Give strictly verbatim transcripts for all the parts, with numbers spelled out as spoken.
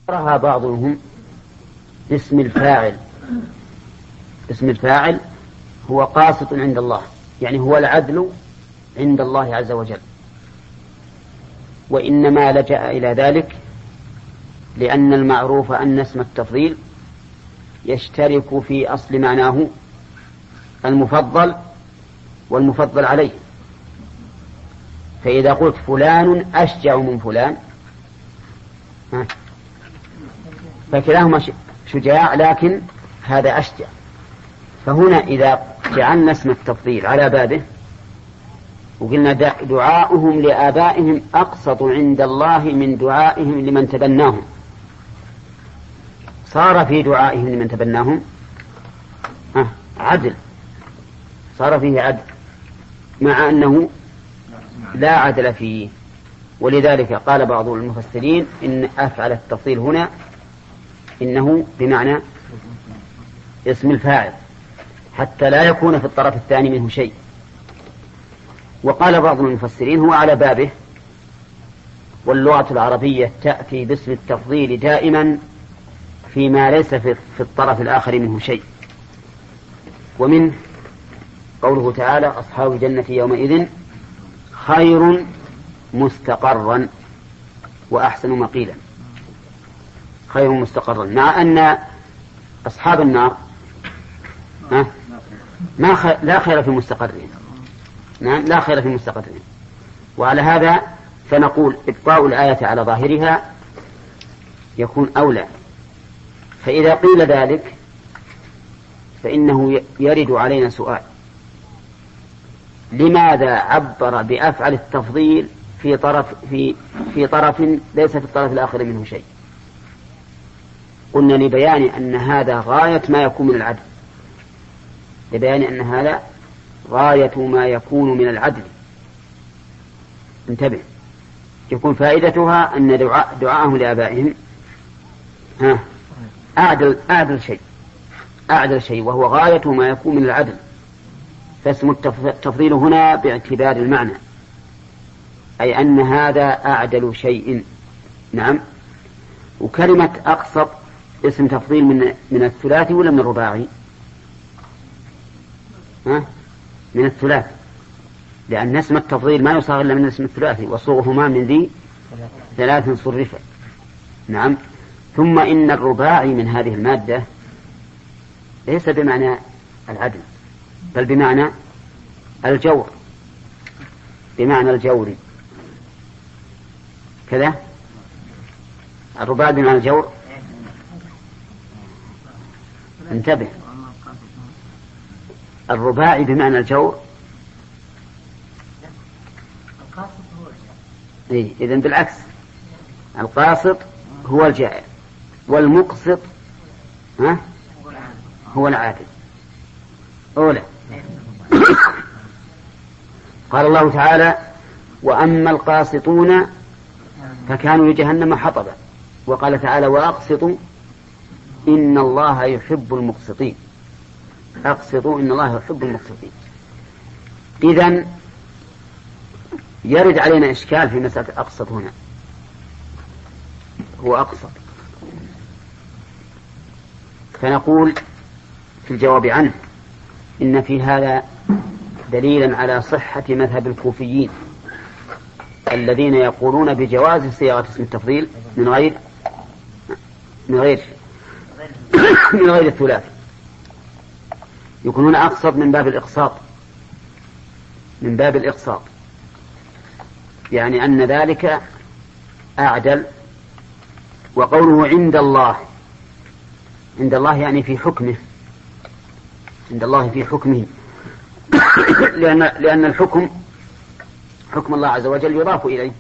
رها بعضهم اسم الفاعل. اسم الفاعل هو قاسط عند الله، يعني هو العدل عند الله عز وجل، وإنما لجأ إلى ذلك لأن المعروف أن اسم التفضيل يشترك في أصل معناه المفضل والمفضل عليه. فإذا قلت فلان أشجع من فلان فكلاهما شجاع، لكن هذا أشجع. فهنا إذا جعلنا اسم التفضيل على بابه وقلنا دعاؤهم لآبائهم أقسط عند الله من دعائهم لمن تبناهم، صار في دعائهم لمن تبناهم عدل، صار فيه عدل مع أنه لا عدل فيه. ولذلك قال بعض المفسرين إن أفعل التفضيل هنا إنه بمعنى اسم الفاعل حتى لا يكون في الطرف الثاني منه شيء. وقال بعض المفسرين هو على بابه، واللغة العربية تأتي باسم التفضيل دائما فيما ليس في الطرف الآخر منه شيء. ومنه قوله تعالى أصحاب الجنة يومئذ خير مستقرا وأحسن مقيلا. خير مستقرا، مع أن أصحاب النار ما خير لا خير في مستقرهم، نعم لا خير في مستقرهم. وعلى هذا فنقول إبقاء الآية على ظاهرها يكون أولى. فإذا قيل ذلك فإنه يرد علينا سؤال: لماذا عبر بأفعل التفضيل في طرف في في طرف ليس في الطرف الآخر منه شيء؟ قلنا لبيان أن هذا غاية ما يكون من العدل، لبيان أن هذا غاية ما يكون من العدل. انتبه، يكون فائدتها أن دعاء دعاءهم لآبائهم ها أعدل أعدل شيء أعدل شيء وهو غاية ما يكون من العدل. فاسم التفضيل هنا باعتبار المعنى، أي أن هذا أعدل شيء. نعم. وكلمة أقسط اسم تفضيل من من الثلاثي ولا من الرباعي؟ ها؟ من الثلاثي، لأن اسم التفضيل ما يصاغ إلا من اسم الثلاثي، وصوغهما من ذي ثلاث صرفة. نعم. ثم إن الرباعي من هذه المادة ليس بمعنى العدل، بل بمعنى الجور، بمعنى الجور كذا. الرباعي بمعنى الجور. انتبه، الرباعي بمعنى الجور. إيه؟ إذن بالعكس، القاسط هو الجائر والمقسط ها هو العادل. أولى. قال الله تعالى: وأما القاسطون فكانوا لجهنم حطبا. وقال تعالى: وأقسطوا إن الله يحب المقسطين. أقسطوا إن الله يحب المقسطين. إذن يرد علينا إشكال في مسألة أقسط هنا. هو أقسط، فنقول في الجواب عنه إن في هذا دليلا على صحة مذهب الكوفيين الذين يقولون بجواز صياغة اسم التفضيل من غير من غير من غير الثلاثي. يكونون أقسط من باب الإقساط، من باب الإقساط، يعني أن ذلك أعدل. وقوله عند الله، عند الله يعني في حكمه، عند الله في حكمه لأن, لأن الحكم حكم الله عز وجل يضاف إليه.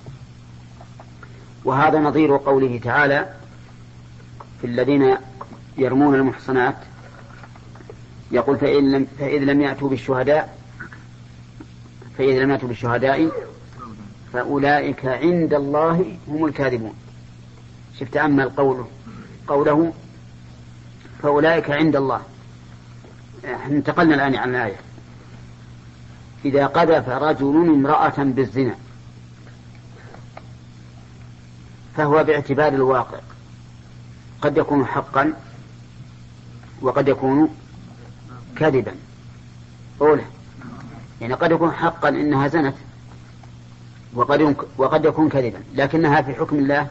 وهذا نظير قوله تعالى في الذين يرمون المحصنات، يقول: فإن لم فإذ لم يأتوا بالشهداء فإذ لم يأتوا بالشهداء فأولئك عند الله هم الكاذبون. شفت تأمل قوله قوله فأولئك عند الله. انتقلنا الآن عن الآية: إذا قذف رجل امرأة بالزنا فهو باعتبار الواقع قد يكون حقا وقد يكون كذبا. أولى يعني قد يكون حقا إنها زنت، وقد وقد يكون كذبا، لكنها في حكم الله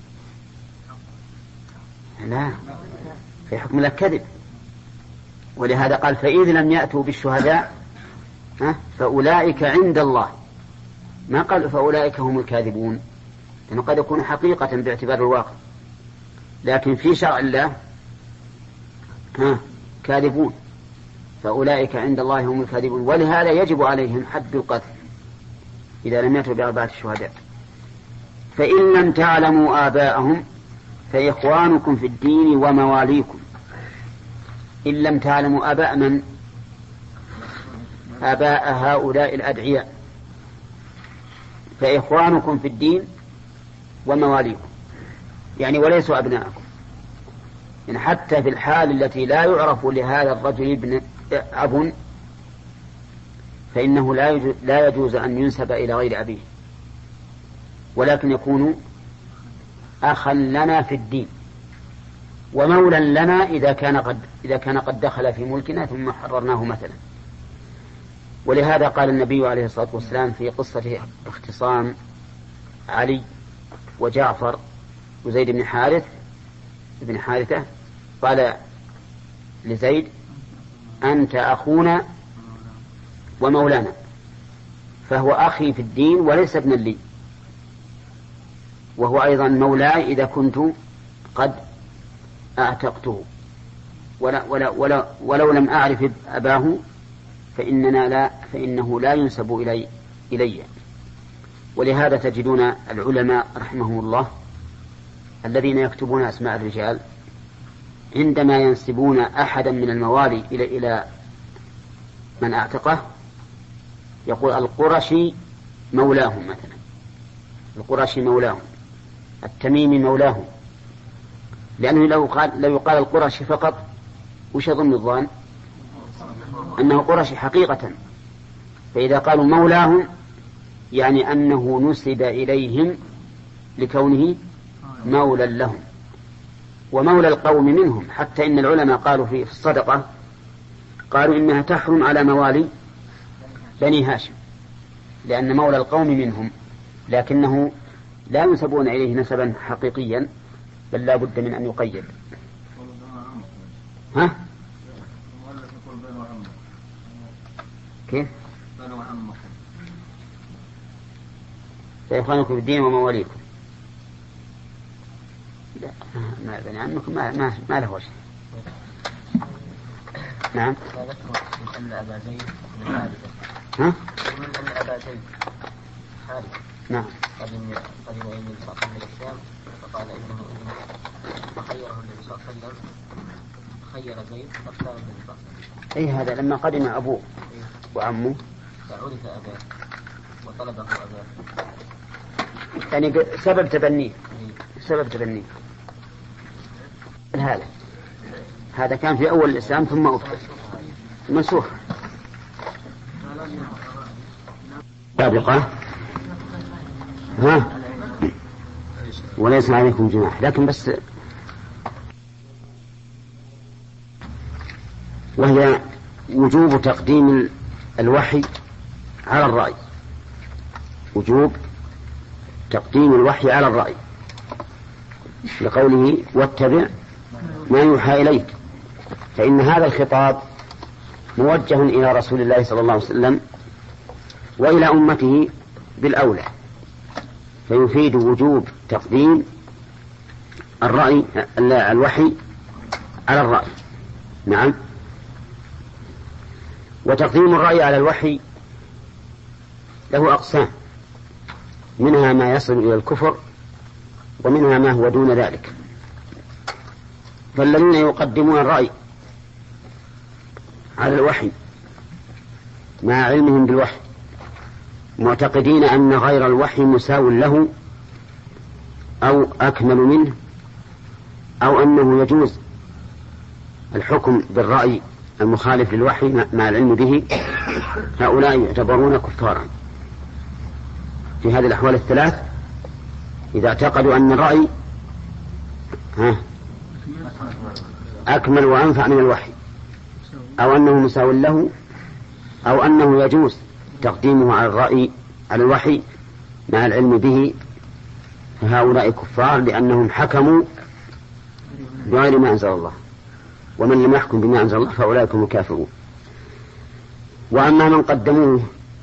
لا، في حكم الله كذب. ولهذا قال فإذ لم يأتوا بالشهداء فأولئك عند الله، ما قال فأولئك هم الكاذبون، لأنه قد يكون حقيقة باعتبار الواقع، لكن في شرع الله ها كاذبون، فأولئك عند الله هم الكاذبون. ولهذا يجب عليهم حد القتل إذا لم يأتوا بأربعة شهداء. فإن لم تعلموا آباءهم فإخوانكم في الدين ومواليكم. إن لم تعلموا آباء من؟ آباء هؤلاء الأدعياء، فإخوانكم في الدين ومواليكم، يعني وليسوا أبناءكم. يعني حتى في الحال التي لا يعرف لهذا الرجل ابن أب فإنه لا يجوز, لا يجوز أن ينسب إلى غير أبيه، ولكن يكون أخا لنا في الدين ومولا لنا إذا كان قد إذا كان قد دخل في ملكنا ثم حررناه مثلا. ولهذا قال النبي عليه الصلاة والسلام في قصة اختصام علي وجعفر وزيد بن حارث ابن حارثة، قال لزيد أنت أخونا ومولانا، فهو أخي في الدين وليس ابنا لي، وهو أيضا مولاي إذا كنت قد أعتقته، ولا ولا ولا ولو لم أعرف أباه فإننا لا فإنه لا ينسب إلي إلي. ولهذا تجدون العلماء رحمهم الله الذين يكتبون أسماء الرجال عندما ينسبون أحدا من الموالي إلى إلى من أعتقه يقول القرشي مولاهم مثلا، القرشي مولاهم، التميمي مولاهم، لأنه لو قال لو يقال القرشي فقط وش يظن الظان؟ أنه قرشي حقيقة. فإذا قالوا مولاهم يعني أنه نسب إليهم لكونه مولا لهم ومولى القوم منهم. حتى إن العلماء قالوا في الصدقة قالوا إنها تحرم على موالي بني هاشم لأن مولى القوم منهم، لكنه لا ينسبون إليه نسبا حقيقيا بل لا بد من أن يقيد. ها؟ كيف؟ فإخوانكم في الدين ومواليكم. لا ما بني عمكم ما ما ما له وجه. نعم. من أن أبا زيد من حارثة. ها؟ ومن أن أبا زيد حارثة. نعم. قدم قدم إلى النبي صلى الله عليه وسلم الشام فقال إنه ابن فخيره النبي صلى الله عليه وسلم خير زيد فاختار النبي صلى الله عليه وسلم. أي هذا لما قدم أبوه وعمه فعرف أباه وطلبه أباه. يعني سبب تبنيه سبب تبنيه هذا هذا كان في أول الإسلام ثم أبطل منسوخ. سابقة ها وليس عليكم جناح، لكن بس وهي وجوب تقديم الوحي على الرأي، وجوب تقديم الوحي على الرأي لقوله واتبع ما يوحى إليك، فإن هذا الخطاب موجه إلى رسول الله صلى الله عليه وسلم وإلى أمته بالأولى، فيفيد وجوب تقديم الرأي الوحي على الرأي. نعم. وتقديم الرأي على الوحي له أقسام، منها ما يصل إلى الكفر ومنها ما هو دون ذلك. فالذين يقدمون الرأي على الوحي مع علمهم بالوحي معتقدين أن غير الوحي مساو له أو أكمل منه أو أنه يجوز الحكم بالرأي المخالف للوحي مع العلم به، هؤلاء يعتبرون كفارا. في هذه الأحوال الثلاث إذا اعتقدوا أن الرأي ها أكمل وأنفع من الوحي، أو أنه مساو له، أو أنه يجوز تقديمه على الرأي على الوحي مع العلم به، فهؤلاء كفار لأنهم حكموا بغير ما أنزل الله، ومن لم يحكم بما أنزل الله فأولئك هم الكافرون. وأما من قدموه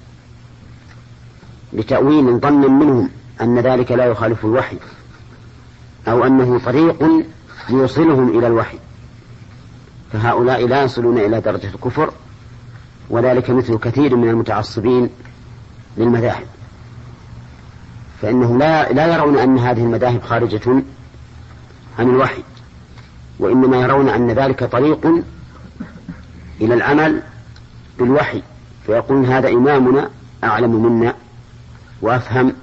لتأويل ظنا منهم أن ذلك لا يخالف الوحي، أو أنه طريق يوصلهم إلى الوحي، فهؤلاء لا يصلون إلى درجة الكفر، وذلك مثل كثير من المتعصبين للمذاهب، فإنهم لا, لا يرون أن هذه المذاهب خارجة عن الوحي، وإنما يرون أن ذلك طريق إلى العمل بالوحي، فيقول هذا إمامنا أعلم منا وأفهم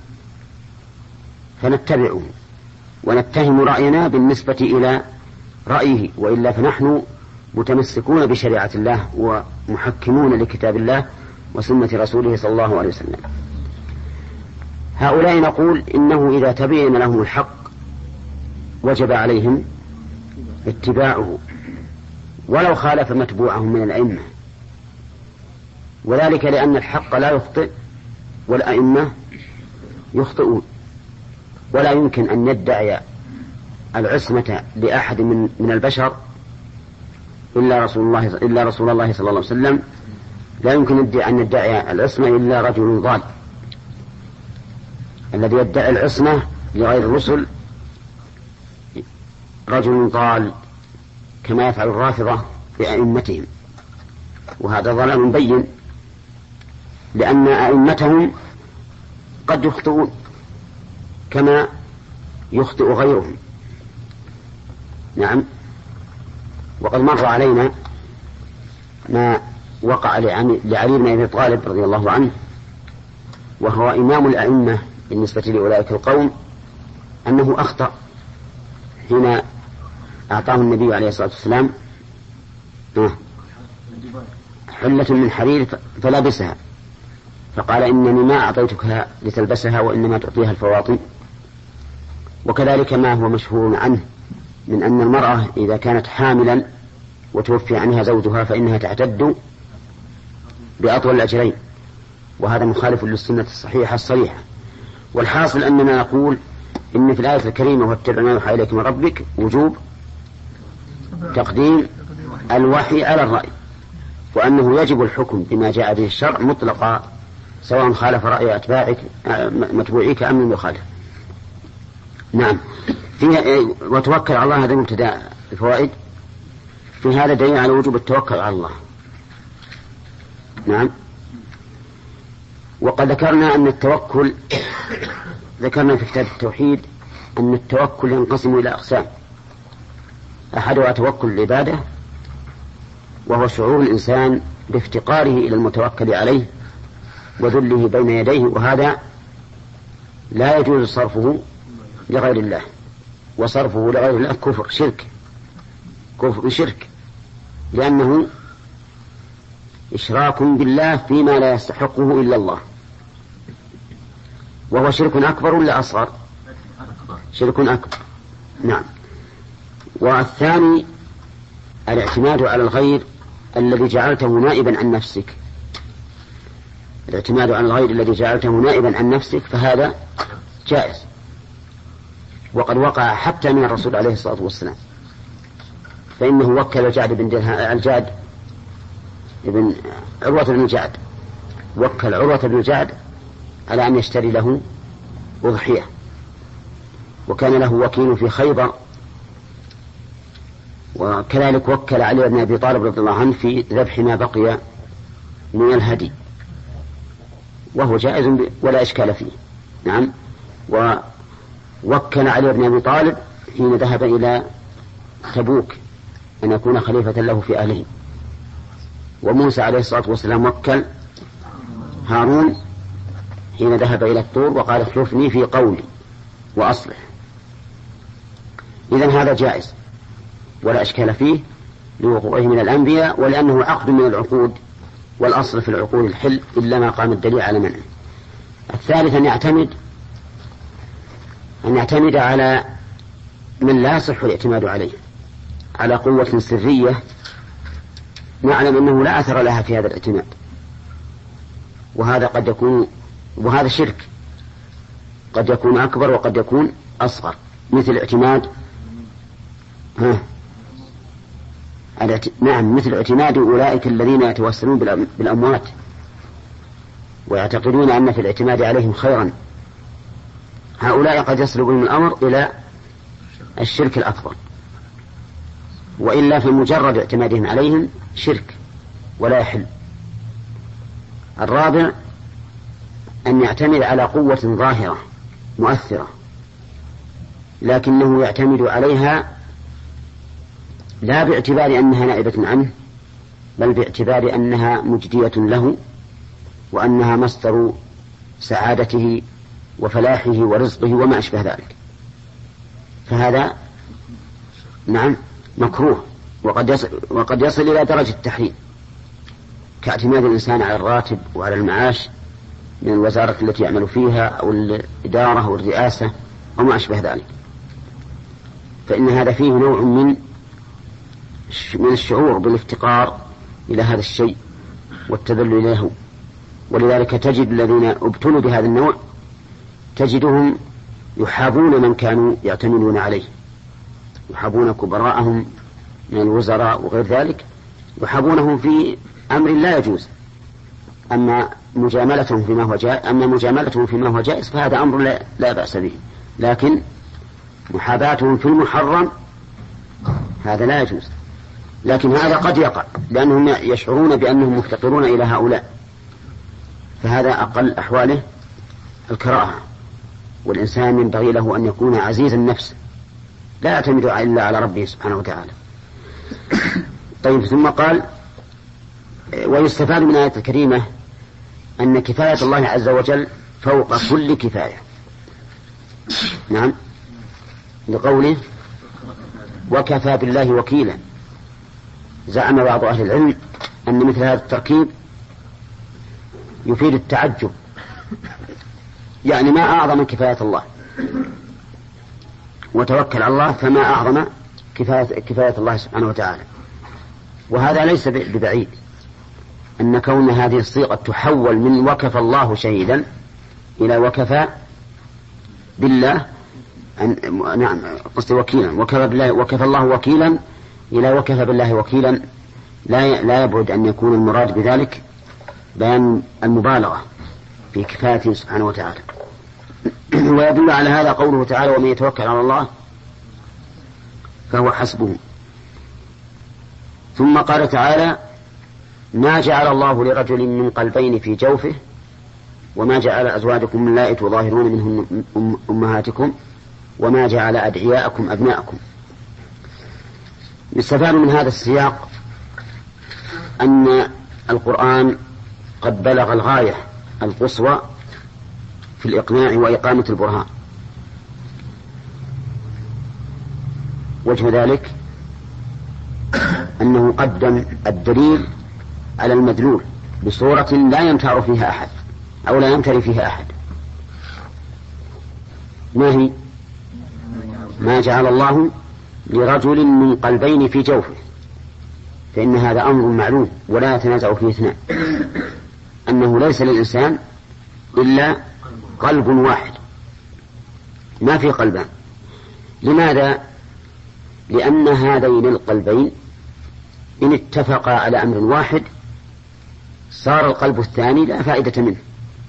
فنتبعه ونتهم رأينا بالنسبة إلى رأيه، وإلا فنحن متمسكون بشريعة الله ومحكمون لكتاب الله وسنة رسوله صلى الله عليه وسلم. هؤلاء نقول إنه إذا تبين لهم الحق وجب عليهم اتباعه ولو خالف متبوعهم من الأئمة، وذلك لأن الحق لا يخطئ والأئمة يخطئون، ولا يمكن أن يدعي العصمة لأحد من من البشر إلا رسول الله إلا رسول الله صلى الله عليه وسلم. لا يمكن أن يدعي العصمة إلا رجل ضال. الذي يدعي العصمة لغير الرسل رجل ضال، كما يفعل الرافضة بأئمتهم، وهذا ضلال مبين، لأن أئمتهم قد يخطئون كما يخطئ غيرهم. نعم. وقد مر علينا ما وقع لعلي بن أبي طالب رضي الله عنه، وهو إمام الأئمة بالنسبة لأولئك القوم، أنه أخطأ حين أعطاه النبي عليه الصلاة والسلام حلة من حرير فلبسها، فقال إنني ما أعطيتك لتلبسها وإنما تعطيها الفواطم. وكذلك ما هو مشهور عنه من أن المرأة إذا كانت حاملا وتوفي عنها زوجها فإنها تعتد بأطول الأجرين، وهذا مخالف للسنة الصحيحة الصريحة. والحاصل أننا نقول إن في الآية الكريمة واتبع ما يوحى إليك من ربك وجوب تقديم الوحي على الرأي، وأنه يجب الحكم بما جاء به الشرع مطلقا سواء خالف رأي أتباعك متبوعيك أم لم يخالف. نعم. فيها وتوكل على الله، هذا مبتدأ الفوائد. في هذا دليل على وجوب التوكل على الله. نعم. وقد ذكرنا أن التوكل ذكرنا في كتاب التوحيد أن التوكل ينقسم إلى أقسام. أحدها توكل العبادة، وهو شعور الإنسان بافتقاره إلى المتوكل عليه وذله بين يديه، وهذا لا يجوز صرفه لغير الله، وصرفه لغير الله كفر شرك كفر شرك لأنه إشراك بالله فيما لا يستحقه إلا الله، وهو شرك أكبر ولا أصغر؟ شرك أكبر. نعم. والثاني الاعتماد على الغير الذي جعلته نائبا عن نفسك، الاعتماد على الغير الذي جعلته نائبا عن نفسك، فهذا جائز، وقد وقع حتى من الرسول عليه الصلاة والسلام، فإنه وكل الجعد بن درهم الجعد ابن عروة بن الجعد وكل عروة بن الجعد على أن يشتري له أضحية، وكان له وكيل في خيبر، وكذلك وكل علي بن أبي طالب رضي الله عنه في ذبح ما بقي من الهدي، وهو جائز ولا إشكال فيه. نعم. ووكل علي بن أبي طالب حين ذهب إلى تبوك أن يكون خليفة له في أهله، وموسى عليه الصلاة والسلام وكل هارون حين ذهب إلى الطور وقال اخلفني في قولي وأصلح. إذن هذا جائز ولا أشكال فيه لوقوعه من الأنبياء، ولأنه عقد من العقود، والأصل في العقود الحل إلا ما قام الدليل على منعه. الثالث أن يعتمد أن يعتمد على من لا يصح الاعتماد عليه، على قوة سرية نعلم أنه لا أثر لها في هذا الاعتماد، وهذا قد يكون وهذا شرك قد يكون أكبر وقد يكون أصغر، مثل اعتماد ها نعم مثل اعتماد أولئك الذين يتوسلون بالأموات ويعتقدون أن في الاعتماد عليهم خيرا، هؤلاء قد يصل بهم الأمر إلى الشرك الأكبر، وإلا في مجرد اعتمادهم عليهم شرك ولا يحل. الرابع أن يعتمد على قوة ظاهرة مؤثرة لكنه يعتمد عليها لا باعتبار أنها نائبة عنه، بل باعتبار أنها مجدية له وأنها مصدر سعادته وفلاحه ورزقه وما أشبه ذلك، فهذا نعم مكروه وقد يصل, وقد يصل إلى درجة التحريم، كاعتماد الإنسان على الراتب وعلى المعاش من الوزارة التي يعمل فيها أو الإدارة أو الرئاسة وما أشبه ذلك، فإن هذا فيه نوع من من الشعور بالافتقار إلى هذا الشيء والتذلل له. ولذلك تجد الذين ابتلوا بهذا النوع تجدهم يحابون من كانوا يعتمدون عليه، يحابون كبراءهم من الوزراء وغير ذلك، يحابونهم في أمر لا يجوز، أما مجاملتهم فيما هو جائز أما مجاملتهم فيما هو جائز فهذا أمر لا, لا بأس به، لكن محاباتهم في المحرم هذا لا يجوز. لكن هذا قد يقع لأنهم يشعرون بأنهم مفتقرون إلى هؤلاء، فهذا أقل أحواله الكراهة، والإنسان ينبغي له أن يكون عزيز النفس لا يعتمد إلا على ربه سبحانه وتعالى. طيب، ثم قال: ويستفاد من الآية الكريمة أن كفاية الله عز وجل فوق كل كفاية. نعم، لقوله: وكفى بالله وكيلا. زعم بعض أهل العلم أن مثل هذا التركيب يفيد التعجب، يعني ما أعظم كفاية الله، وتوكل على الله فما أعظم كفاية, كفاية الله سبحانه وتعالى. وهذا ليس ببعيد أن كون هذه الصيغة تحول من وكفى الله شهيدا إلى وكفى بالله أن نعم قصد وكيلا وكفى بالله وكفى الله وكيلا إلى وكفى بالله وكيلا، لا لا يبعد أن يكون المراد بذلك بيان المبالغة في كفايته سبحانه وتعالى. ويدل على هذا قوله تعالى: ومن يتوكل على الله فهو حسبه. ثم قال تعالى: ما جعل الله لرجل من قلبين في جوفه وما جعل أزواجكم اللائي تظاهرون منهن أمهاتكم وما جعل أدعياءكم أبناءكم. يستفاد من هذا السياق أن القرآن قد بلغ الغاية القصوى في الإقناع وإقامة البرهان. وجه ذلك أنه قدم الدليل على المدلول بصورة لا يمتع فيها أحد أو لا يمتري فيها أحد. ما هي؟ ما جعل الله لرجل من قلبين في جوفه، فإن هذا أمر معلوم ولا يتنازع فيه اثنان، أنه ليس للإنسان إلا قلب واحد، ما في قلبان. لماذا؟ لأن هذين القلبين إن اتفقا على أمر واحد صار القلب الثاني لا فائدة منه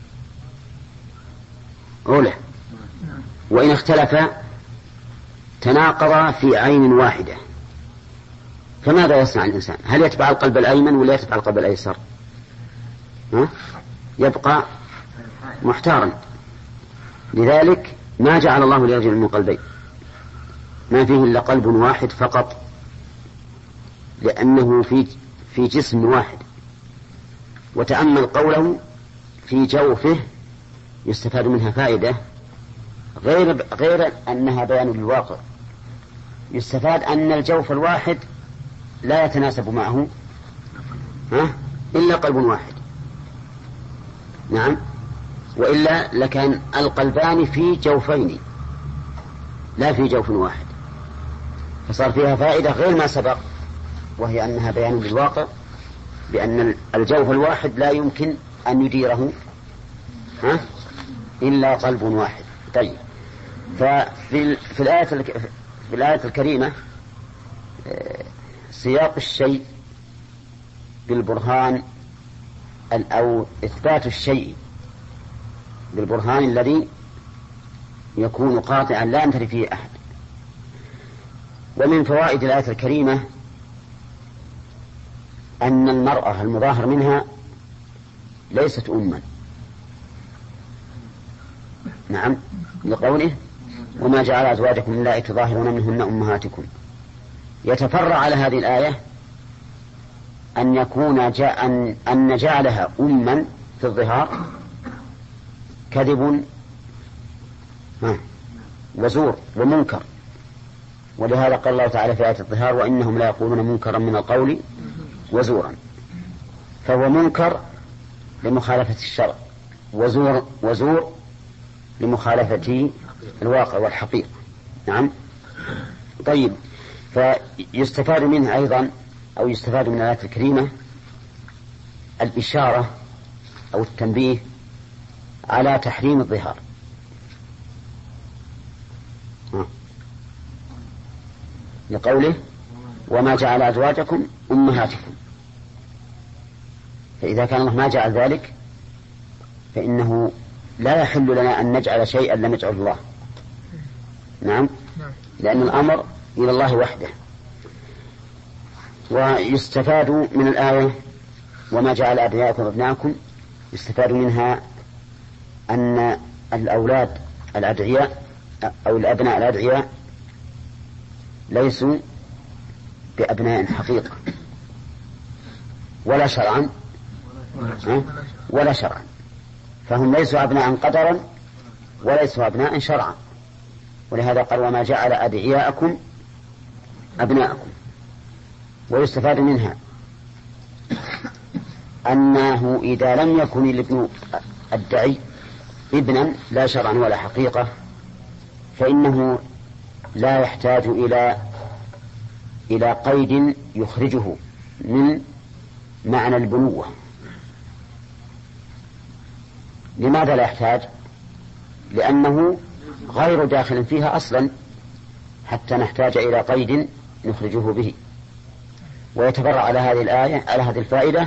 أوله، وإن اختلفا تناقضا في عين واحدة. فماذا يصنع الإنسان؟ هل يتبع القلب الأيمن ولا يتبع القلب الأيسر؟ ها؟ يبقى محتارا. لذلك ما جعل الله لرجل من قلبين، ما فيه إلا قلب واحد فقط، لأنه في في جسم واحد. وتأمل قوله في جوفه، يستفاد منها فائدة غير غير أنها بيان للواقع. يستفاد أن الجوف الواحد لا يتناسب معه ها إلا قلب واحد. نعم، وإلا لكان القلبان في جوفين لا في جوف واحد، فصار فيها فائدة غير ما سبق، وهي أنها بيان للواقع بأن الجوف الواحد لا يمكن أن يديره ها إلا قلب واحد. طيب، ففي في الآية في الآية الكريمة سياق الشيء بالبرهان أو إثبات الشيء بالبرهان الذي يكون قاطعا لا ينتري فيه أحد. ومن فوائد الآية الكريمة أن المرأة المظاهر منها ليست أما. نعم، لقوله وما جعل أزواجكم اللائي تظاهرون منهن أمهاتكم. يتفرع على هذه الآية أن يكون جاء أن, أن جعلها أما في الظهار كذب وزور ومنكر، ولهذا قال الله تعالى في آية الظهار وإنهم لا يقولون منكرا من القول وزورا، فهو منكر لمخالفة الشرع، وزور وزور لمخالفة الواقع والحقيقة. نعم. طيب، فيستفاد منها أيضا أو يستفاد من الآية الكريمة الإشارة أو التنبيه على تحريم الظهار. لقوله وما جعل أزواجكم أمهاتكم، فإذا كان الله ما جعل ذلك فإنه لا يحل لنا أن نجعل شيئا لم يجعل الله. نعم، لأن الأمر إلى الله وحده. ويستفاد من الآية وما جعل أبناءكم أبناءكم، يستفاد منها أن الأولاد الأدعياء أو الأبناء الأدعياء ليسوا بأبناء حقيقة ولا شرعا ولا شرعا، فهم ليسوا أبناء قدرا وليسوا أبناء شرعا، ولهذا قال وما جعل أدعياءكم أبناءكم. ويستفاد منها أنه إذا لم يكن الابن الدعي ابنا لا شرعا ولا حقيقة فإنه لا يحتاج إلى إلى قيد يخرجه من معنى البنوة. لماذا لا يحتاج؟ لأنه غير داخل فيها أصلا حتى نحتاج إلى قيد نخرجه به. ويتفرع على هذه الآية على هذه الفائدة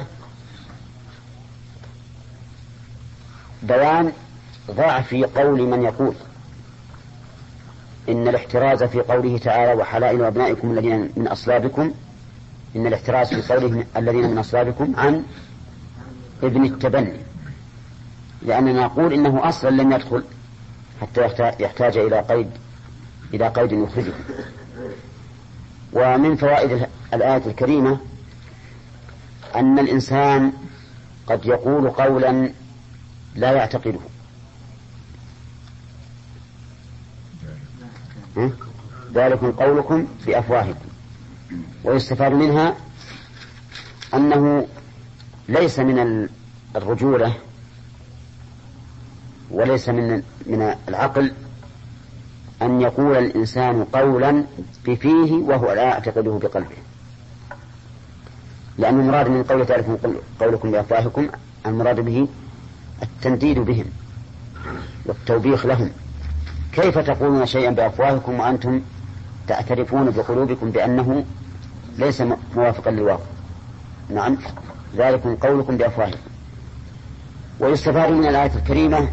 بيان ضعف قول من يقول إن الاحتراز في قوله تعالى وحلائل أبنائكم الذين من أصلابكم، إن الاحتراز في قوله الذين من أصلابكم عن ابن التبني، لأننا نقول إنه أصلا لم يدخل حتى يحتاج إلى قيد إلى قيد يخرجه. ومن فوائد الآية الكريمة أن الإنسان قد يقول قولا لا يعتقده، ذلكم قولكم بأفواهكم. ويستفاد منها أنه ليس من الرجولة وليس من من العقل أن يقول الإنسان قولا بفيه وهو لا يعتقده بقلبه، لأن المراد من قول ذلكم قولكم بأفواهكم المراد به التنديد بهم والتوبيخ لهم. كيف تقولون شيئا بأفواهكم وأنتم تعترفون بقلوبكم بأنه ليس موافقا للواقع؟ نعم، ذلكم قولكم بأفواهكم. ويستفاد من الآية الكريمة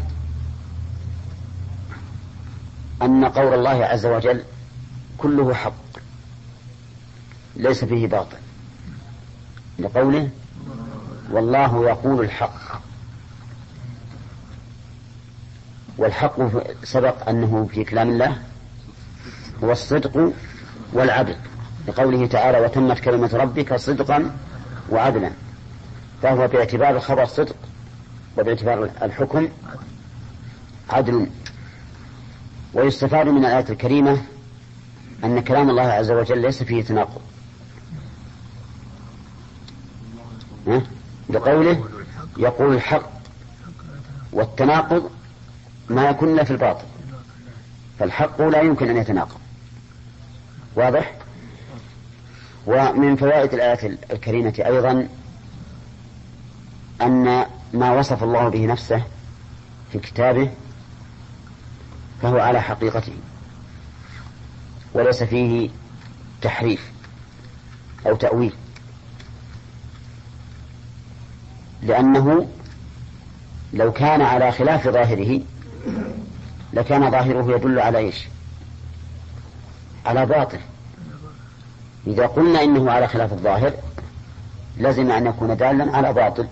أن قول الله عز وجل كله حق ليس فيه باطل، لقوله والله يقول الحق. والحق سبق أنه في كلام الله هو الصدق والعدل، لقوله تعالى وتمت كلمة ربك صدقا وعدلا، فهو باعتبار الخبر صدق وباعتبار الحكم عدل. ويستفاد من الآية الكريمة أن كلام الله عز وجل ليس فيه تناقض، بقوله يقول الحق، والتناقض ما يكون إلا في الباطل، فالحق لا يمكن أن يتناقض. واضح؟ ومن فوائد الآية الكريمة أيضا أن ما وصف الله به نفسه في كتابه فهو على حقيقته وليس فيه تحريف أو تأويل، لأنه لو كان على خلاف ظاهره لكان ظاهره يدل على إيش؟ على باطل. إذا قلنا إنه على خلاف الظاهر لازم أن يكون دالا على باطل.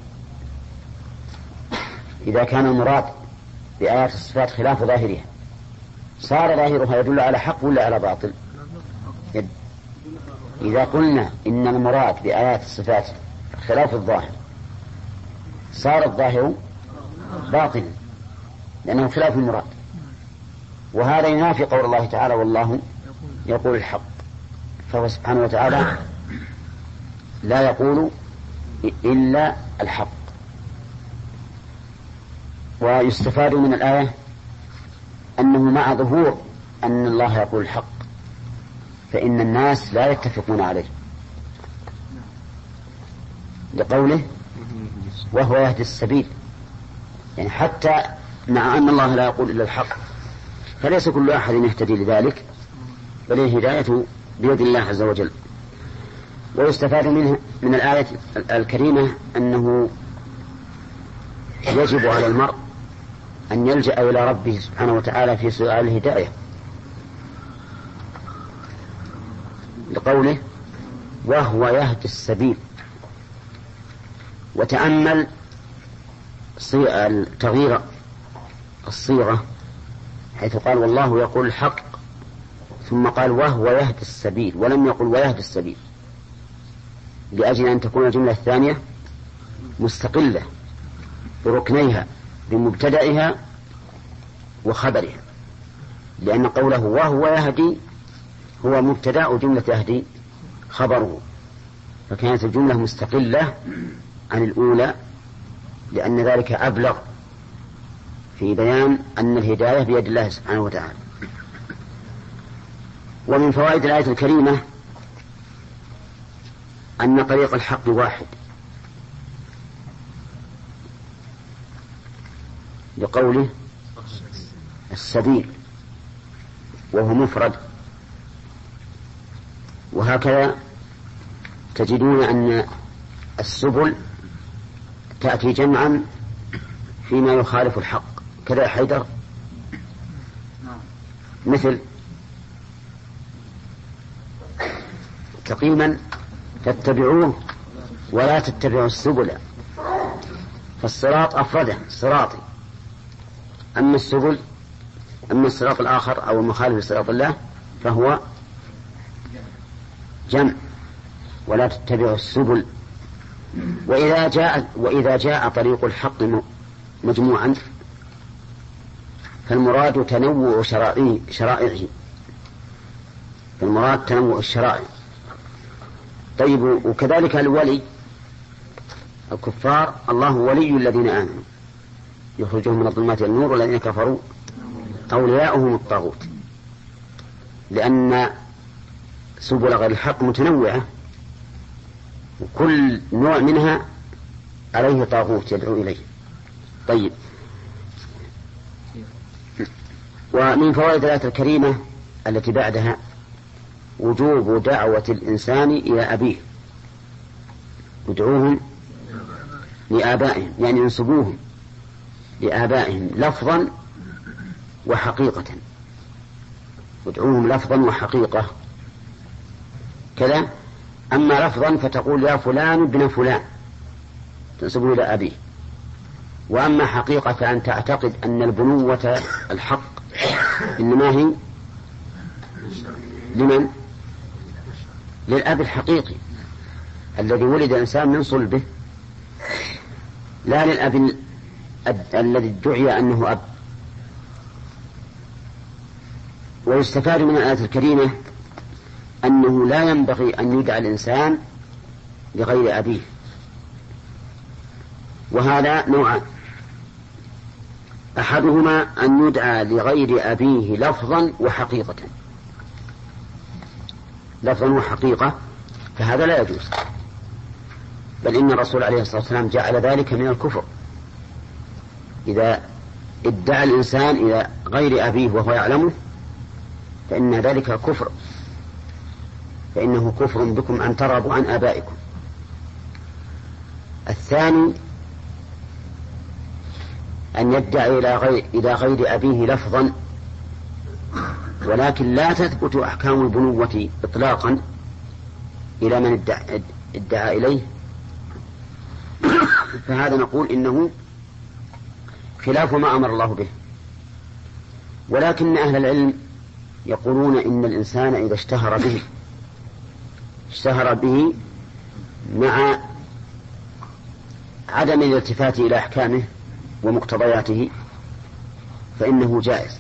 إذا كان المراد بآيات الصفات خلاف ظاهرها صار ظاهرها يدل على حق ولا على باطل؟ إذا قلنا إن المراد بآيات الصفات خلاف الظاهر صار الظاهر باطل لأنه خلاف المراد، وهذا ينافي قول الله تعالى والله يقول الحق، فهو سبحانه وتعالى لا يقول إلا الحق. ويستفاد من الآية أنه مع ظهور أن الله يقول الحق فإن الناس لا يتفقون عليه، لقوله وهو يهدي السبيل، يعني حتى مع أن الله لا يقول إلا الحق فليس كل أحد يهتدي لذلك، بل الهداية بيد الله عز وجل. ويستفاد منها من الآية الكريمة أنه يجب على المرء أن يلجأ إلى ربه سبحانه وتعالى في سؤال الهداية، لقوله وهو يهدي السبيل. وتأمل تغيير الصيغة حيث قال والله يقول الحق ثم قال وهو يهدي السبيل ولم يقل ويهدي السبيل، لأجل أن تكون الجملة الثانية مستقلة بركنيها بمبتدئها وخبرها، لأن قوله وهو يهدي هو مبتدأ جملة يهدي خبره، فكانت الجملة مستقلة عن الأولى لأن ذلك أبلغ في بيان أن الهداية بيد الله سبحانه وتعالى. ومن فوائد الآية الكريمة أن طريق الحق واحد، لقوله السبيل وهو مفرد. وهكذا تجدون أن السبل تأتي جمعا فيما يخالف الحق، كذا حيدر مثل تقيما فاتبعوه ولا تتبعوا السبل، فالصراط أفرده صراطي، أما السبل أما الصراط الآخر أو المخالف لصراط الله فهو جمع ولا تتبعوا السبل. وإذا جاء وإذا جاء طريق الحق مجموعا فالمراد تنوع شرائعه، فالمراد تنوع الشرائع. طيب، وكذلك الولي الكفار الله ولي الذين آمنوا يخرجهم من الظلمات إلى النور والذين كفروا أولياؤهم الطاغوت، لأن سبل غير الحق متنوعة وكل نوع منها عليه طاغوت يدعو إليه. طيب، ومن فوائد الآية الكريمة التي بعدها وجوب دعوة الإنسان إلى أبيه، ادعوهم لآبائهم يعني ينسبوهم لآبائهم لفظا وحقيقة، ادعوهم لفظا وحقيقة كذا. أما لفظا فتقول يا فلان ابن فلان تنسبه إلى أبيه، وأما حقيقة فأن تعتقد أن البنوة الحق إنما هي لمن؟ للأب الحقيقي الذي ولد الإنسان من صلبه، لا للأب الذي ادعي أنه أب. ويستفاد من الآية الكريمة أنه لا ينبغي أن يدعى الإنسان لغير أبيه، وهذا نوعان: أحدهما أن يدعى لغير أبيه لفظا وحقيقة، لفظا وحقيقة، فهذا لا يجوز، بل إن الرسول عليه الصلاة والسلام جعل ذلك من الكفر. إذا ادعى الإنسان إلى غير أبيه وهو يعلمه فإن ذلك كفر، فإنه كفر بكم أن ترغبوا عن آبائكم. الثاني أن يدعي إلى غير, إلى غير أبيه لفظا ولكن لا تثبت أحكام البنوة إطلاقا إلى من ادعى, ادعى إليه، فهذا نقول إنه خلاف ما أمر الله به. ولكن أهل العلم يقولون إن الإنسان إذا اشتهر به اشتهر به مع عدم الالتفات إلى أحكامه ومقتضياته فإنه جائز.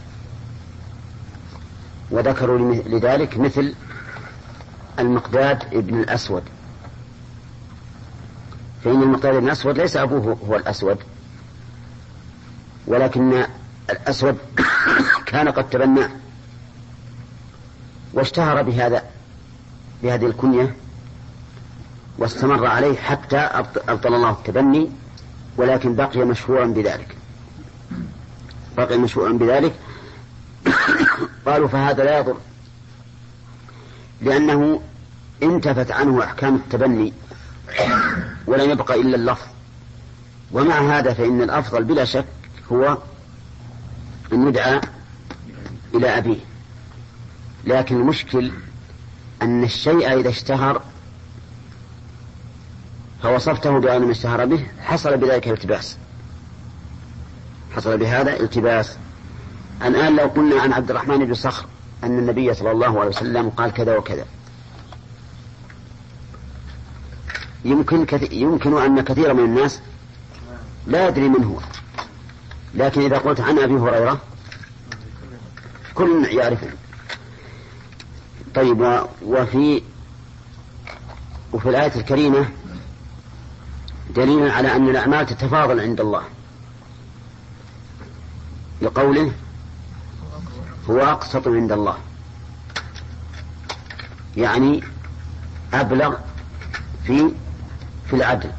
وذكروا لذلك مثل المقداد ابن الأسود، فإن المقداد ابن الأسود ليس أبوه هو الأسود، ولكن الأسود كان قد تبناه واشتهر بهذا بهذه الكنية واستمر عليه حتى أبطل الله التبني، ولكن بقي مشهورا بذلك بقي مشهورا بذلك قالوا فهذا لا يضر، لأنه انتفت عنه أحكام التبني ولم يبقى إلا اللفظ. ومع هذا فإن الأفضل بلا شك هو أن يدعى إلى أبيه، لكن المشكل أن الشيء إذا اشتهر فوصفته بأن ما اشتهر به حصل بذلك التباس، حصل بهذا التباس. الآن لو قلنا عن عبد الرحمن بن صخر أن النبي صلى الله عليه وسلم قال كذا وكذا، يمكن, كثير يمكن أن كثير من الناس لا يدري من هو، لكن إذا قلت عن أبي هريرة كل يعرفه. طيب، وفي وفي الآية الكريمة دليل على أن الأعمال تتفاضل عند الله لقوله هو أقسط عند الله، يعني أبلغ في في العدل.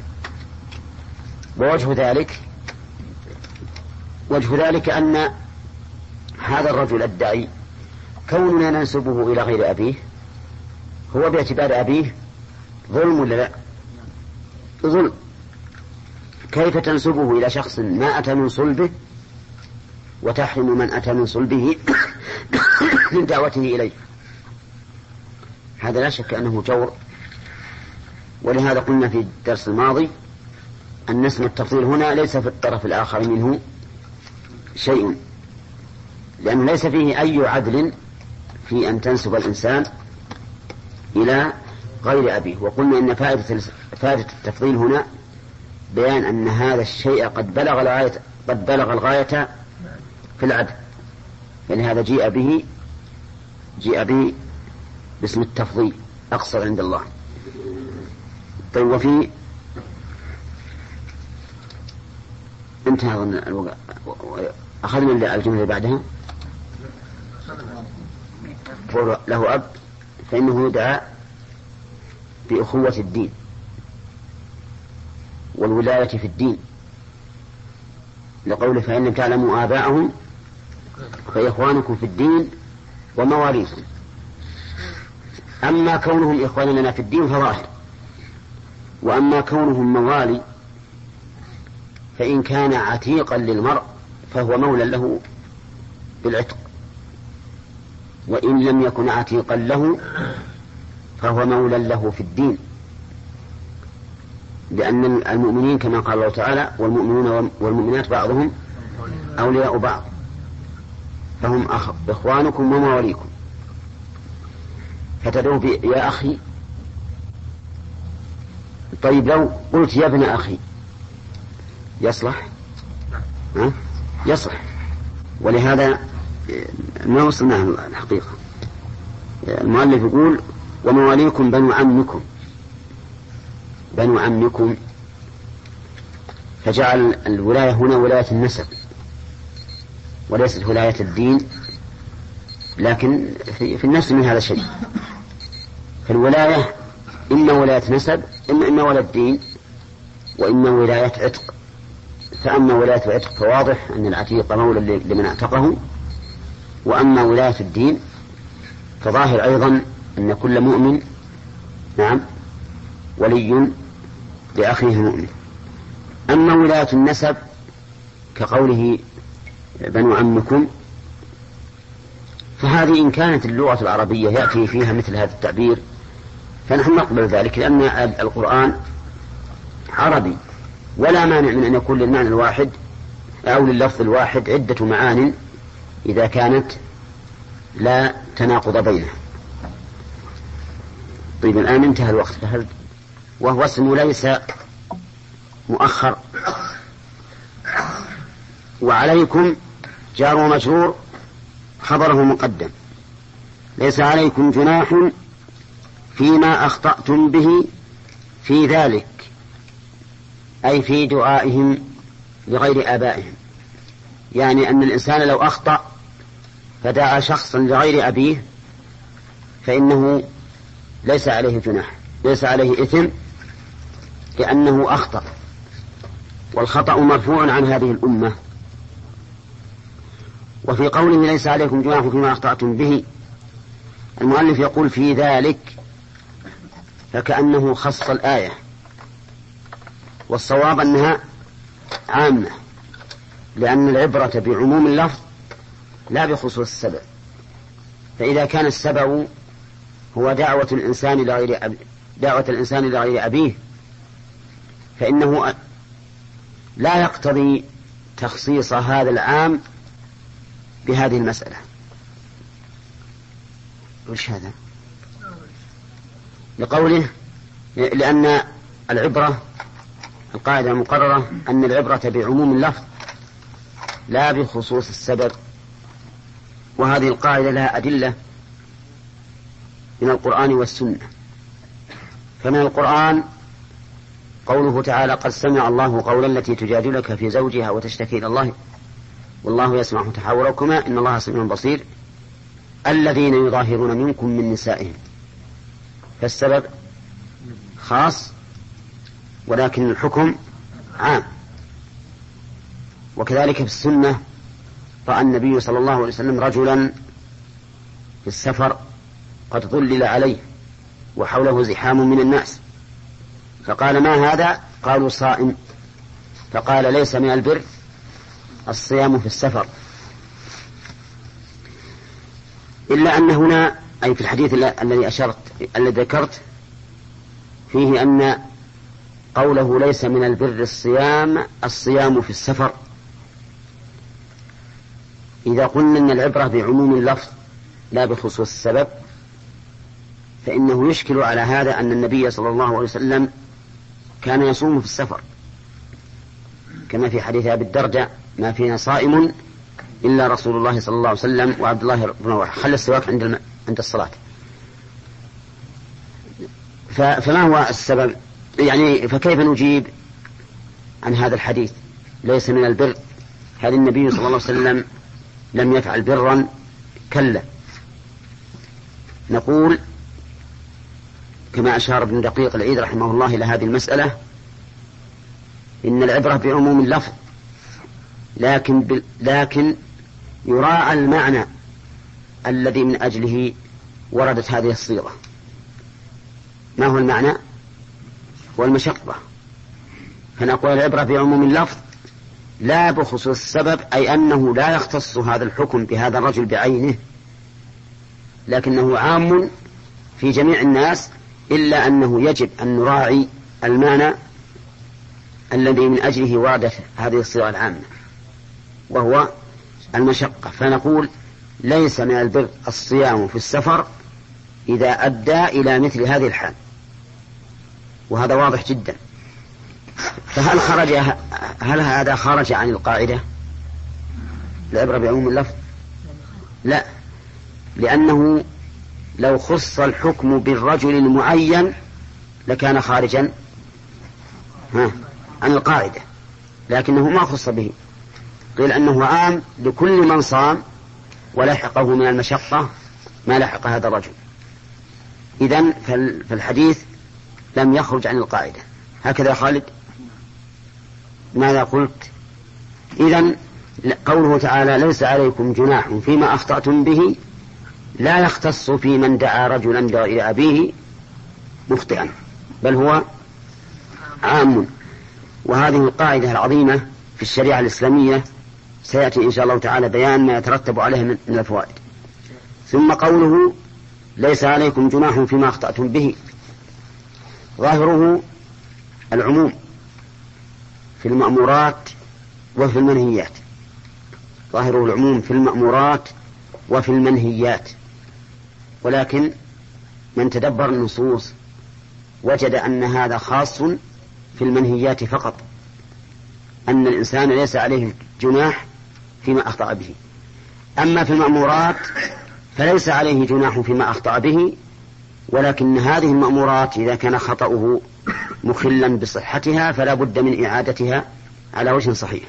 ووجه ذلك وجه ذلك أن هذا الرجل الداعي كوننا ننسبه إلى غير أبيه هو باعتبار أبيه ظلم ولا لا؟ ظلم. كيف تنسبه إلى شخص ما أتى من صلبه وتحرم من أتى من صلبه من دعوته إليه؟ هذا لا شك أنه جور. ولهذا قلنا في الدرس الماضي أن اسم التفضيل هنا ليس في الطرف الآخر منه شيء، لأنه ليس فيه أي عدل في أن تنسب الإنسان إلى غير أبيه. وقلنا إن فائدة فائدة التفضيل هنا بيان أن هذا الشيء قد بلغ الغاية قد بلغ الغاية في العدل، فلهذا جيء به جيء به باسم التفضيل أقصر عند الله. طيب، وفي انتهى الوقت، أخذنا الجملة اللي بعدها له أب فإنه يدعى بأخوة الدين والولاية في الدين، لقوله فإن لم تعلموا آباءهم فإخوانكم في الدين ومواليكم. أما كونهم إخواننا لنا في الدين فظاهر، وأما كونهم موالي فإن كان عتيقا للمرء فهو مولى له بالعتق، وإن لم يكن عتيقا له فهو مولى له في الدين، لأن المؤمنين كما قال الله تعالى والمؤمنون والمؤمنات بعضهم أولياء بعض، فهم إخوانكم ومواليكم. فتدعو يا أخي. طيب، لو قلت يا ابن أخي يصلح؟ ها؟ يصلح. ولهذا ما وصلنا الحقيقة. المؤلف يقول ومواليكم بنو عمكم، بنو عمكم، فجعل الولاية هنا ولاية النسب وليست ولاية الدين، لكن في, في النفس من هذا الشيء. فالولاية إما ولاية نسب إما إما ولاية دين وإما ولاية عتق. فأما ولاية العتق فواضح أن العتيق مولى لمن اعتقه، وأما ولاية الدين فظاهر أيضا أن كل مؤمن نعم ولي لأخيه مؤمن. أما ولاية النسب كقوله بنو عمكم فهذه إن كانت اللغة العربية يأتي فيها مثل هذا التعبير فنحن نقبل ذلك، لأن القرآن عربي ولا مانع من أن يكون للمعنى الواحد أو لللفظ الواحد عدة معان إذا كانت لا تناقض بينها. طيب الآن انتهى الوقت، فهل وهو اسم ليس مؤخر. وعليكم جار ومجرور خبره مقدم. ليس عليكم جناح فيما أخطأتم به في ذلك، أي في دعائهم لغير آبائهم. يعني أن الإنسان لو أخطأ فدعا شخصا لغير أبيه فإنه ليس عليه جناح، ليس عليه إثم، لأنه أخطأ، والخطأ مرفوع عن هذه الأمة. وفي قوله ليس عليكم جناح فيما أخطأتم به، المؤلف يقول في ذلك فكأنه خص الآية، والصواب أنها عامة، لأن العبرة بعموم اللفظ لا بخصوص السبب. فإذا كان السبب هو دعوة الإنسان لغير أب... دعوة الإنسان لغير أبيه فإنه لا يقتضي تخصيص هذا العام بهذه المسألة. وش هذا؟ لقوله لأن العبرة القاعدة المقررة أن العبرة بعموم اللفظ لا بخصوص السبب، وهذه القاعدة لها أدلة من القرآن والسنة. فمن القرآن قوله تعالى قد سمع الله قولا التي تجادلك في زوجها وتشتكي إلى الله والله يسمع تحاوركما إن الله سميع بصير الذين يظاهرون منكم من نسائهم. فالسبب خاص ولكن الحكم عام. وكذلك في السنة رأى النبي صلى الله عليه وسلم رجلا في السفر قد ظلل عليه وحوله زحام من الناس، فقال ما هذا؟ قالوا صائم. فقال ليس من البر الصيام في السفر. إلا أن هنا أي في الحديث الذي أشرت الذي ذكرت فيه أن قوله ليس من البر الصيام الصيام في السفر. إذا قلنا أن العبرة بعموم اللفظ لا بخصوص السبب فإنه يشكل على هذا أن النبي صلى الله عليه وسلم كان يصوم في السفر، كما في حديث أبي الدرداء ما فينا صائم إلا رسول الله صلى الله عليه وسلم وعبد الله بن رواحة خلى السواك عند الم... عند الصلاة. ف... فما هو السبب؟ يعني فكيف نجيب عن هذا الحديث ليس من البر؟ هل النبي صلى الله عليه وسلم لم يفعل برا؟ كلا. نقول كما أشار ابن دقيق العيد رحمه الله إلى هذه المسألة إن العبرة بعموم اللفظ، لكن ب... لكن يراعى المعنى الذي من أجله وردت هذه الصيغة. ما هو المعنى؟ والمشقة. فنقول العبرة بعموم اللفظ لا بخصوص السبب، أي أنه لا يختص هذا الحكم بهذا الرجل بعينه، لكنه عام في جميع الناس، إلا أنه يجب أن نراعي المعنى الذي من أجله وردت هذه الصيغة العامة وهو المشقة. فنقول ليس من البر الصيام في السفر إذا أدى إلى مثل هذه الحال، وهذا واضح جدا. فهل خرج هل هذا خرج عن القاعدة العبرة بعموم اللفظ؟ لا، لأنه لو خص الحكم بالرجل المعين لكان خارجا ها عن القاعدة، لكنه ما خص به، قيل أنه عام لكل من صام ولحقه من المشقة ما لحق هذا الرجل. إذن فالحديث لم يخرج عن القاعدة. هكذا خالد؟ ماذا قلت؟ إذن قوله تعالى ليس عليكم جناح فيما أخطأتم به لا يختص في من دعا رجلا بغير أبيه مخطئا، بل هو عام. وهذه القاعدة العظيمة في الشريعة الإسلامية سيأتي إن شاء الله تعالى بيان ما يترتب عليه من الفوائد. ثم قوله ليس عليكم جناح فيما أخطأتم به، ظاهره العموم في المأمورات وفي المنهيات، ظاهره العموم في المأمورات وفي المنهيات، ولكن من تدبر النصوص وجد أن هذا خاص في المنهيات فقط، أن الإنسان ليس عليه جناح فيما أخطأ به. أما في المأمورات فليس عليه جناح فيما أخطأ به، ولكن هذه المأمورات إذا كان خطأه مخلا بصحتها فلا بد من إعادتها على وجه صحيح.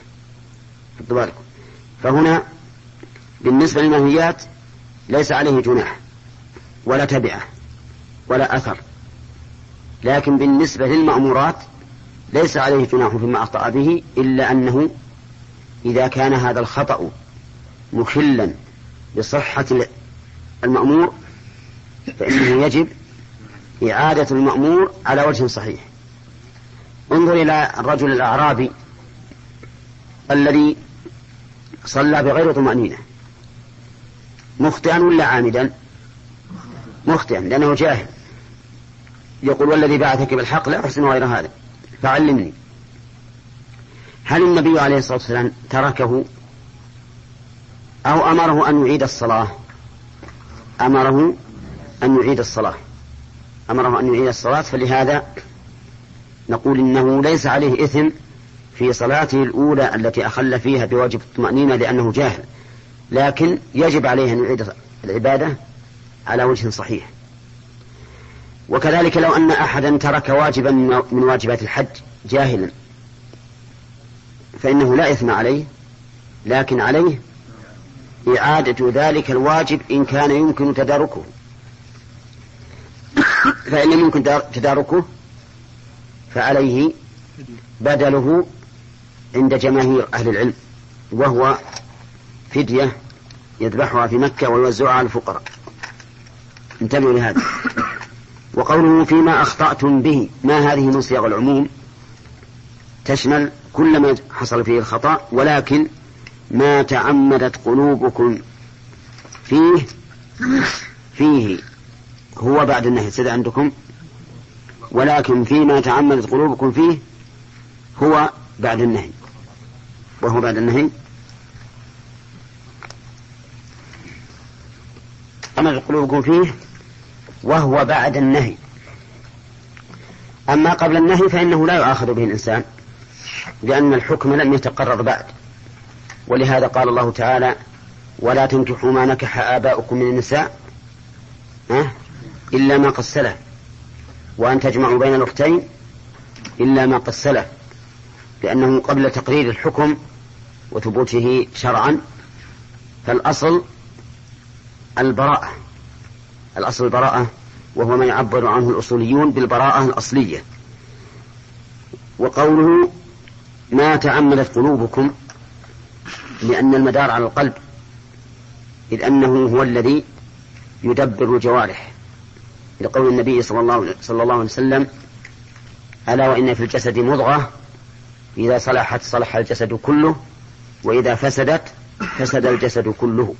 فهنا بالنسبة للمنهيات ليس عليه جناح ولا تبعه ولا أثر، لكن بالنسبة للمأمورات ليس عليه جناح فيما أخطأ به، إلا أنه إذا كان هذا الخطأ مخلا بصحة المأمور فإنه يجب إعادة المأمور على وجه صحيح. انظر إلى الرجل الأعرابي الذي صلى بغير طمأنينة، مخطئا ولا عامدا؟ مخطئا، لأنه جاهل. يقول والذي بعثك بالحق لا أحسن غير هذا فعلمني. هل النبي عليه الصلاة والسلام تركه أو أمره أن يعيد الصلاة؟ أمره أن يعيد الصلاة أمره أن يعيد الصلاة فلهذا نقول إنه ليس عليه إثم في صلاته الأولى التي أخل فيها بواجب الطمأنينة لأنه جاهل، لكن يجب عليه أن يعيد العبادة على وجه صحيح. وكذلك لو أن أحدا ترك واجبا من واجبات الحج جاهلا فإنه لا إثم عليه، لكن عليه إعادة ذلك الواجب إن كان يمكن تداركه، فإن لم يمكن تداركه فعليه بدله عند جماهير أهل العلم، وهو فدية يذبحها في مكة ويوزعها على الفقراء. انتبهوا لهذا. وقوله فيما أخطأتم به، ما هذه من صيغ العموم تشمل كل ما حصل فيه الخطأ، ولكن ما تعمدت قلوبكم فيه فيه هو بعد النهي سيد عندكم، ولكن فيما تعمدت قلوبكم فيه هو بعد النهي، وهو بعد النهي تعمدت قلوبكم فيه وهو بعد النهي. أما قبل النهي فإنه لا يؤاخذ به الإنسان لأن الحكم لم يتقرر بعد، ولهذا قال الله تعالى ولا تنكحوا ما نكح آباؤكم من النساء إلا ما قد سلف وأن تجمعوا بين الأختين إلا ما قد سلف، لأنه قبل تقرير الحكم وثبوته شرعا فالأصل البراءة الأصل البراءة وهو ما يعبر عنه الأصوليون بالبراءة الأصلية. وقوله ما تعمدت قلوبكم لأن المدار على القلب، إذ أنه هو الذي يدبر الجوارح، لقول النبي صلى الله, صلى الله عليه وسلم ألا وإن في الجسد مضغة إذا صلحت صلح الجسد كله وإذا فسدت فسد الجسد كله.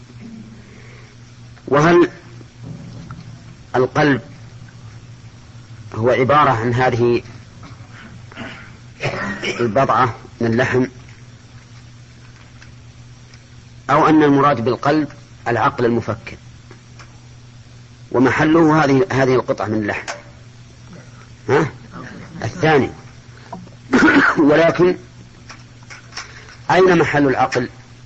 وهل القلب هو عبارة عن هذه البضعة من اللحم، أو أن المراد بالقلب العقل المفكر ومحله هذه هذه القطعة من اللحم؟ ها؟ الثاني. ولكن أين محل العقل؟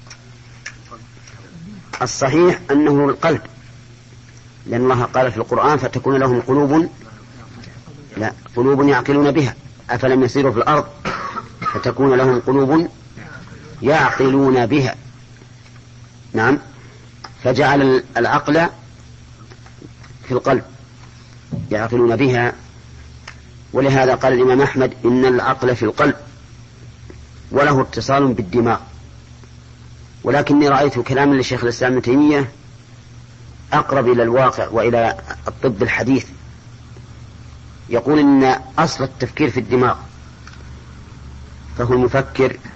الصحيح أنه القلب، لأن الله قال في القرآن فتكون لهم قلوب لا قلوب يعقلون بها أفلم يسيروا في الأرض فتكون لهم قلوب يعقلون بها. نعم، فجعل العقل في القلب يعقلون بها ولهذا قال الإمام أحمد إن العقل في القلب وله اتصال بالدماغ. ولكني رأيت كلاما لشيخ الإسلام ابن تيمية أقرب إلى الواقع وإلى الطب الحديث، يقول إن أصل التفكير في الدماغ، فهو المفكر